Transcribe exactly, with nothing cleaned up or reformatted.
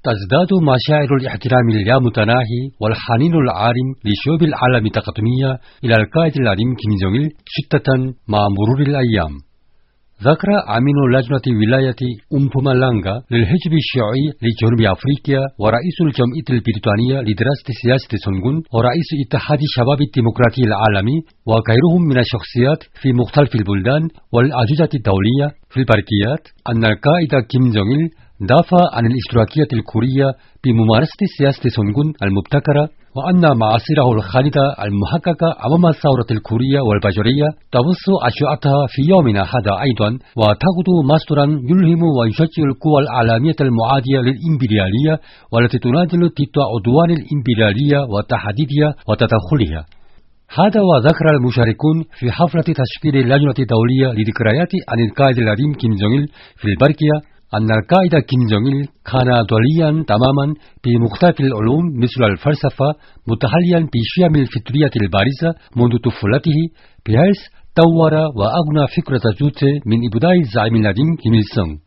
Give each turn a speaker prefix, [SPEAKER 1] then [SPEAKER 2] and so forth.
[SPEAKER 1] تزداد مشاعر الاحترام اللامتناهي والحنين العارم لشعوب العالم التقدمية إلى القائد العظيم كيم جونغ إل شدة مع مرور الأيام. ذكر أمين لجنة ولاية أمبومالانغا للحزب الشيوعي لجنوب أفريقيا ورئيس الجمعية البريطانية لدراسة سياسة سونغون ورئيس اتحاد الشباب الديمقراطي العالمي وغيرهم من الشخصيات في مختلف البلدان والأجهزة الدولية في البرقيات أن القائد كيم جونغ إل دافع عن الاشتراكية الكورية بممارسة سياسة سونغون المبتكرة، وأن معاصره الخالدة المحققة أمام الثورة الكورية والبشرية تبث أشعتها في يومنا هذا أيضا، وتأخذ مصدرا يلهم ويشجع القوى العالمية المعادية للإمبريالية والتي تناضل ضد عدوان الإمبريالية وتحديدها وتدخلها. هذا وذكر المشاركون في حفلة تشكيل اللجنة الدولية لذكريات عن القائد العظيم كيم جونغ إل في البرقية أن القائد كيم جونغ إل كان دوليا تماما بمختلف العلوم مثل الفلسفة، متحليا بشيم الفطرية البارزة منذ طفولته، بحيث طور وأغنى فكرة جوته من إبداع الزعيم العظيم كيم إل سونغ.